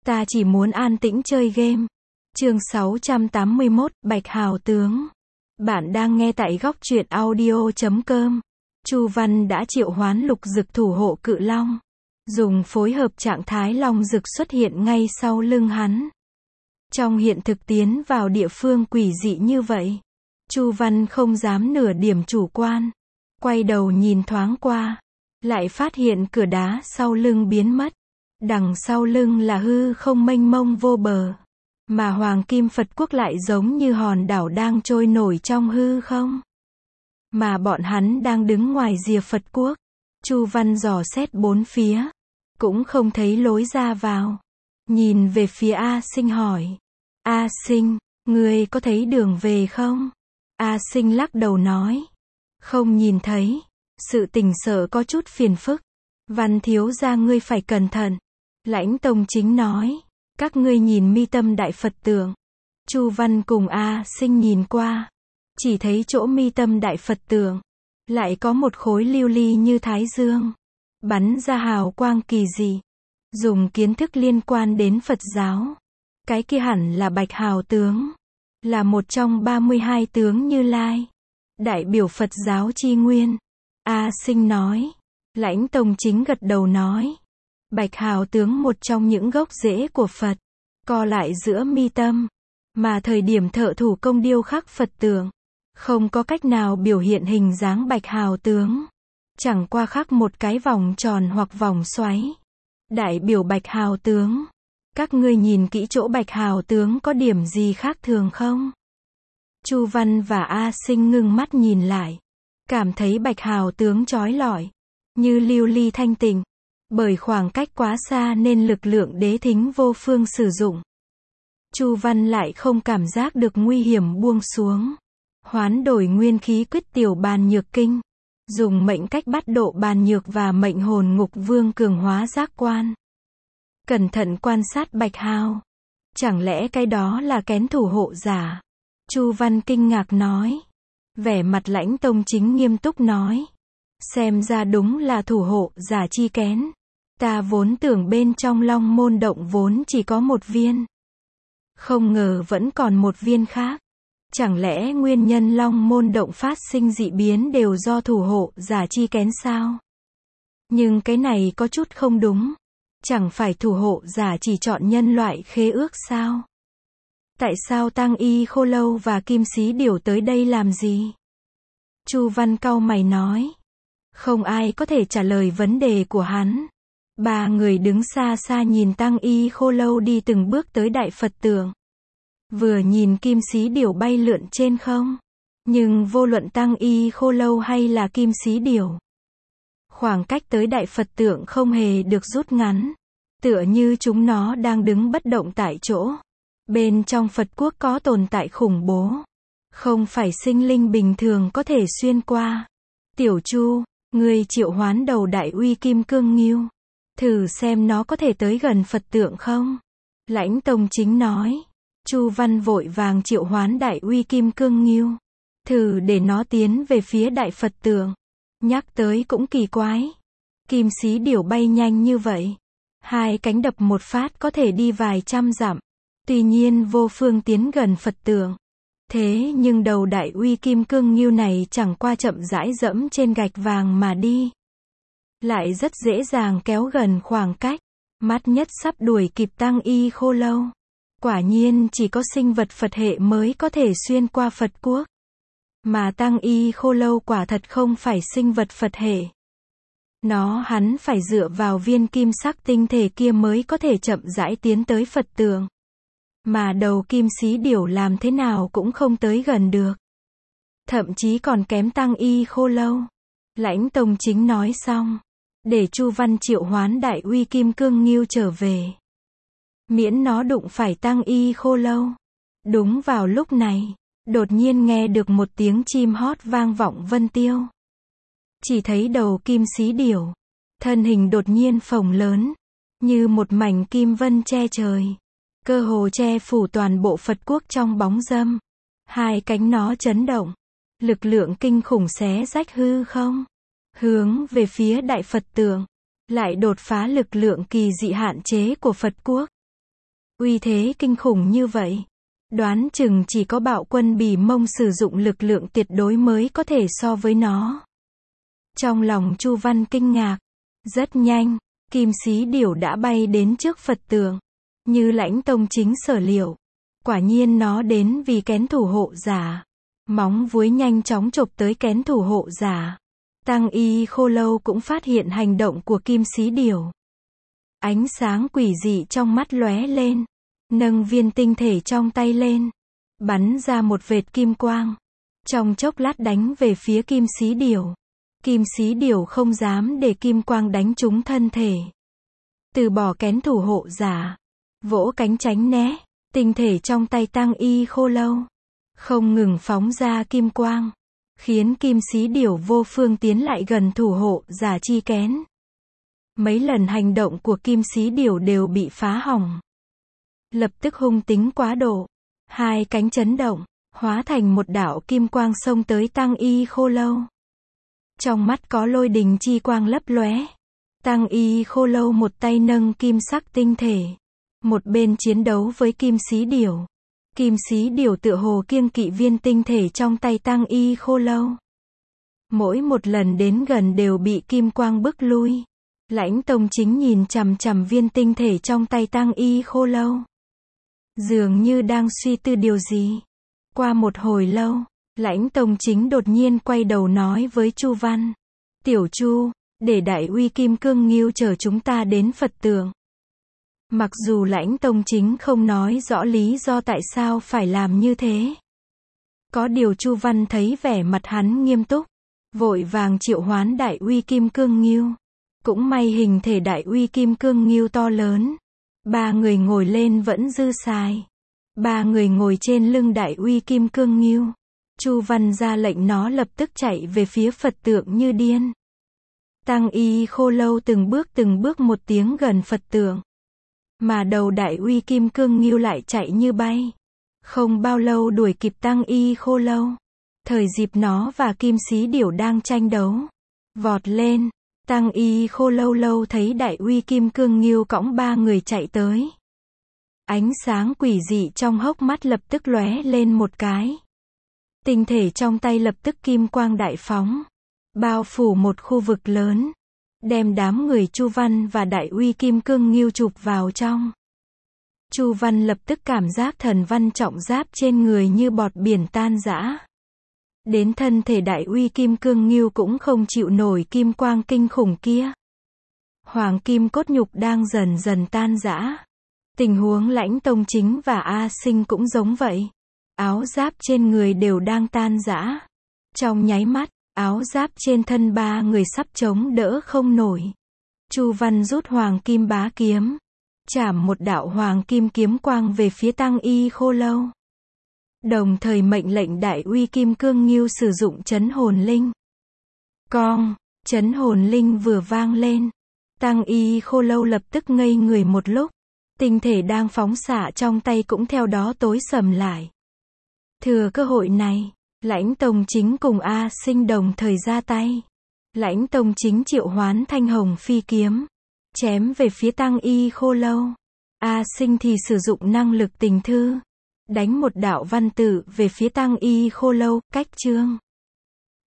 Ta chỉ muốn an tĩnh chơi game. Chương 681, Bạch Hào Tướng. Bạn đang nghe tại góc truyện audio.com. Chu Văn đã triệu hoán Lục Dực thủ hộ Cự Long. Dùng phối hợp trạng thái Long Dực xuất hiện ngay sau lưng hắn. Trong hiện thực tiến vào địa phương quỷ dị như vậy, Chu Văn không dám nửa điểm chủ quan. Quay đầu nhìn thoáng qua, lại phát hiện cửa đá sau lưng biến mất. Đằng sau lưng là hư không mênh mông vô bờ, mà Hoàng Kim Phật Quốc lại giống như hòn đảo đang trôi nổi trong hư không. Mà bọn hắn đang đứng ngoài rìa Phật Quốc. Chu Văn dò xét bốn phía, cũng không thấy lối ra vào. Nhìn về phía A Sinh hỏi, A Sinh, ngươi có thấy đường về không? A Sinh lắc đầu nói, không nhìn thấy, sự tình sợ có chút phiền phức. Văn thiếu gia ngươi phải cẩn thận. Lãnh Tông Chính nói, các ngươi nhìn mi tâm đại Phật tượng. Chu Văn cùng A Sinh nhìn qua, chỉ thấy chỗ mi tâm đại Phật tượng lại có một khối lưu ly như thái dương, bắn ra hào quang kỳ dị. Dùng kiến thức liên quan đến Phật giáo, cái kia hẳn là Bạch Hào tướng, là một trong 32 tướng Như Lai, đại biểu Phật giáo chi nguyên. A Sinh nói. Lãnh Tông Chính gật đầu nói, Bạch Hào tướng một trong những gốc rễ của Phật, co lại giữa mi tâm, mà thời điểm thợ thủ công điêu khắc Phật tượng, không có cách nào biểu hiện hình dáng Bạch Hào tướng, chẳng qua khắc một cái vòng tròn hoặc vòng xoáy, đại biểu Bạch Hào tướng. Các ngươi nhìn kỹ chỗ Bạch Hào tướng có điểm gì khác thường không? Chu Văn và A Sinh ngưng mắt nhìn lại, cảm thấy Bạch Hào tướng chói lọi, như lưu ly thanh tịnh. Bởi khoảng cách quá xa nên lực lượng đế thính vô phương sử dụng. Chu Văn lại không cảm giác được nguy hiểm buông xuống. Hoán đổi nguyên khí quyết tiểu bàn nhược kinh. Dùng mệnh cách bắt độ bàn nhược và mệnh hồn ngục vương cường hóa giác quan. Cẩn thận quan sát Bạch Hào. Chẳng lẽ cái đó là kén thủ hộ giả? Chu Văn kinh ngạc nói. Vẻ mặt Lãnh Tông Chính nghiêm túc nói. Xem ra đúng là thủ hộ giả chi kén. Ta vốn tưởng bên trong Long Môn Động vốn chỉ có một viên. Không ngờ vẫn còn một viên khác. Chẳng lẽ nguyên nhân Long Môn Động phát sinh dị biến đều do thủ hộ giả chi kén sao? Nhưng cái này có chút không đúng. Chẳng phải thủ hộ giả chỉ chọn nhân loại khế ước sao? Tại sao Tăng Y Khô Lâu và Kim Xí Điểu tới đây làm gì? Chu Văn cau mày nói. Không ai có thể trả lời vấn đề của hắn. Ba người đứng xa xa nhìn Tăng Y Khô Lâu đi từng bước tới đại Phật tượng. Vừa nhìn Kim Xí Điểu bay lượn trên không. Nhưng vô luận Tăng Y Khô Lâu hay là Kim Xí Điểu, khoảng cách tới đại Phật tượng không hề được rút ngắn. Tựa như chúng nó đang đứng bất động tại chỗ. Bên trong Phật Quốc có tồn tại khủng bố. Không phải sinh linh bình thường có thể xuyên qua. Tiểu Chu, ngươi triệu hoán đầu đại uy kim cương ngưu. Thử xem nó có thể tới gần Phật tượng không? Lãnh Tông Chính nói. Chu Văn vội vàng triệu hoán đại uy kim cương ngưu. Thử để nó tiến về phía đại Phật tượng. Nhắc tới cũng kỳ quái. Kim Xí Điểu bay nhanh như vậy. Hai cánh đập một phát có thể đi vài trăm dặm. Tuy nhiên vô phương tiến gần Phật tượng. Thế nhưng đầu đại uy kim cương ngưu này chẳng qua chậm rãi dẫm trên gạch vàng mà đi. Lại rất dễ dàng kéo gần khoảng cách. Mắt nhất sắp đuổi kịp Tăng Y Khô Lâu. Quả nhiên chỉ có sinh vật Phật hệ mới có thể xuyên qua Phật Quốc. Mà Tăng Y Khô Lâu quả thật không phải sinh vật Phật hệ. Hắn phải dựa vào viên kim sắc tinh thể kia mới có thể chậm rãi tiến tới Phật tượng. Mà đầu Kim Xí Điểu làm thế nào cũng không tới gần được. Thậm chí còn kém Tăng Y Khô Lâu. Lãnh Tông Chính nói xong, để Chu Văn triệu hoán đại uy kim cương ngưu trở về. Miễn nó đụng phải Tăng Y Khô Lâu. Đúng vào lúc này, đột nhiên nghe được một tiếng chim hót vang vọng vân tiêu. Chỉ thấy đầu Kim Xí Điểu, thân hình đột nhiên phồng lớn, như một mảnh kim vân che trời. Cơ hồ che phủ toàn bộ Phật Quốc trong bóng râm. Hai cánh nó chấn động. Lực lượng kinh khủng xé rách hư không. Hướng về phía đại Phật tượng. Lại đột phá lực lượng kỳ dị hạn chế của Phật Quốc. Uy thế kinh khủng như vậy. Đoán chừng chỉ có Bạo Quân Bỉ Mông sử dụng lực lượng tuyệt đối mới có thể so với nó. Trong lòng Chu Văn kinh ngạc. Rất nhanh, Kim Xí Điểu đã bay đến trước Phật tượng. Như Lãnh Tông Chính sở liệu. Quả nhiên nó đến vì kén thủ hộ giả. Móng vuốt nhanh chóng chộp tới kén thủ hộ giả. Tăng Y Khô Lâu cũng phát hiện hành động của Kim Xí Điểu. Ánh sáng quỷ dị trong mắt lóe lên. Nâng viên tinh thể trong tay lên. Bắn ra một vệt kim quang. Trong chốc lát đánh về phía Kim Xí Điểu. Kim Xí Điểu không dám để kim quang đánh trúng thân thể. Từ bỏ kén thủ hộ giả. Vỗ cánh tránh né. Tinh thể trong tay Tăng Y Khô Lâu. Không ngừng phóng ra kim quang. Khiến Kim Xí Điểu vô phương tiến lại gần thủ hộ giả chi kén. Mấy lần hành động của Kim Xí Điểu đều bị phá hỏng. Lập tức hung tính quá độ. Hai cánh chấn động. Hóa thành một đạo kim quang xông tới Tăng Y Khô Lâu. Trong mắt có lôi đình chi quang lấp lóe. Tăng Y Khô Lâu một tay nâng kim sắc tinh thể. Một bên chiến đấu với Kim Xí Điểu. Kim Xí Điểu tựa hồ kiêng kỵ viên tinh thể trong tay Tăng Y Khô Lâu. Mỗi một lần đến gần đều bị kim quang bức lui. Lãnh Tông Chính nhìn chằm chằm viên tinh thể trong tay Tăng Y Khô Lâu. Dường như đang suy tư điều gì. Qua một hồi lâu, Lãnh Tông Chính đột nhiên quay đầu nói với Chu Văn. Tiểu Chu, để Đại Uy Kim Cương Ngưu chở chúng ta đến Phật tượng. Mặc dù Lãnh Tông Chính không nói rõ lý do tại sao phải làm như thế. Có điều Chu Văn thấy vẻ mặt hắn nghiêm túc. Vội vàng triệu hoán Đại Uy Kim Cương Ngưu. Cũng may hình thể Đại Uy Kim Cương Ngưu to lớn. 3 người ngồi lên vẫn dư xài. 3 người ngồi trên lưng Đại Uy Kim Cương Ngưu. Chu Văn ra lệnh nó lập tức chạy về phía Phật tượng như điên. Tăng Y Khô Lâu từng bước một tiếng gần Phật tượng. Mà đầu Đại Uy Kim Cương Ngưu lại chạy như bay. Không bao lâu đuổi kịp Tăng Y Khô Lâu. Thời dịp nó và Kim Xí Điểu đang tranh đấu. Vọt lên. Tăng Y Khô Lâu thấy Đại Uy Kim Cương Ngưu cõng 3 người chạy tới. Ánh sáng quỷ dị trong hốc mắt lập tức lóe lên một cái. Tinh thể trong tay lập tức kim quang đại phóng. Bao phủ một khu vực lớn. Đem đám người Chu Văn và Đại Uy Kim Cương Ngưu chụp vào trong. Chu Văn lập tức cảm giác thần văn trọng giáp trên người như bọt biển tan rã. Đến thân thể Đại Uy Kim Cương Ngưu cũng không chịu nổi kim quang kinh khủng kia. Hoàng kim cốt nhục đang dần dần tan rã. Tình huống Lãnh Tông Chính và A Sinh cũng giống vậy. Áo giáp trên người đều đang tan rã. Trong nháy mắt, áo giáp trên thân 3 người sắp chống đỡ không nổi. Chu Văn rút Hoàng Kim Bá Kiếm. Chảm một đạo Hoàng Kim kiếm quang về phía Tăng Y Khô Lâu. Đồng thời mệnh lệnh Đại Uy Kim Cương Ngưu sử dụng trấn hồn linh. Cong, trấn hồn linh vừa vang lên. Tăng Y Khô Lâu lập tức ngây người một lúc. Tinh thể đang phóng xạ trong tay cũng theo đó tối sầm lại. Thừa cơ hội này, Lãnh Tông Chính cùng A Sinh đồng thời ra tay. Lãnh Tông Chính triệu hoán Thanh Hồng Phi kiếm. Chém về phía Tăng Y Khô Lâu. A Sinh thì sử dụng năng lực tình thư. Đánh một đạo văn tự về phía Tăng Y Khô Lâu, cách chương.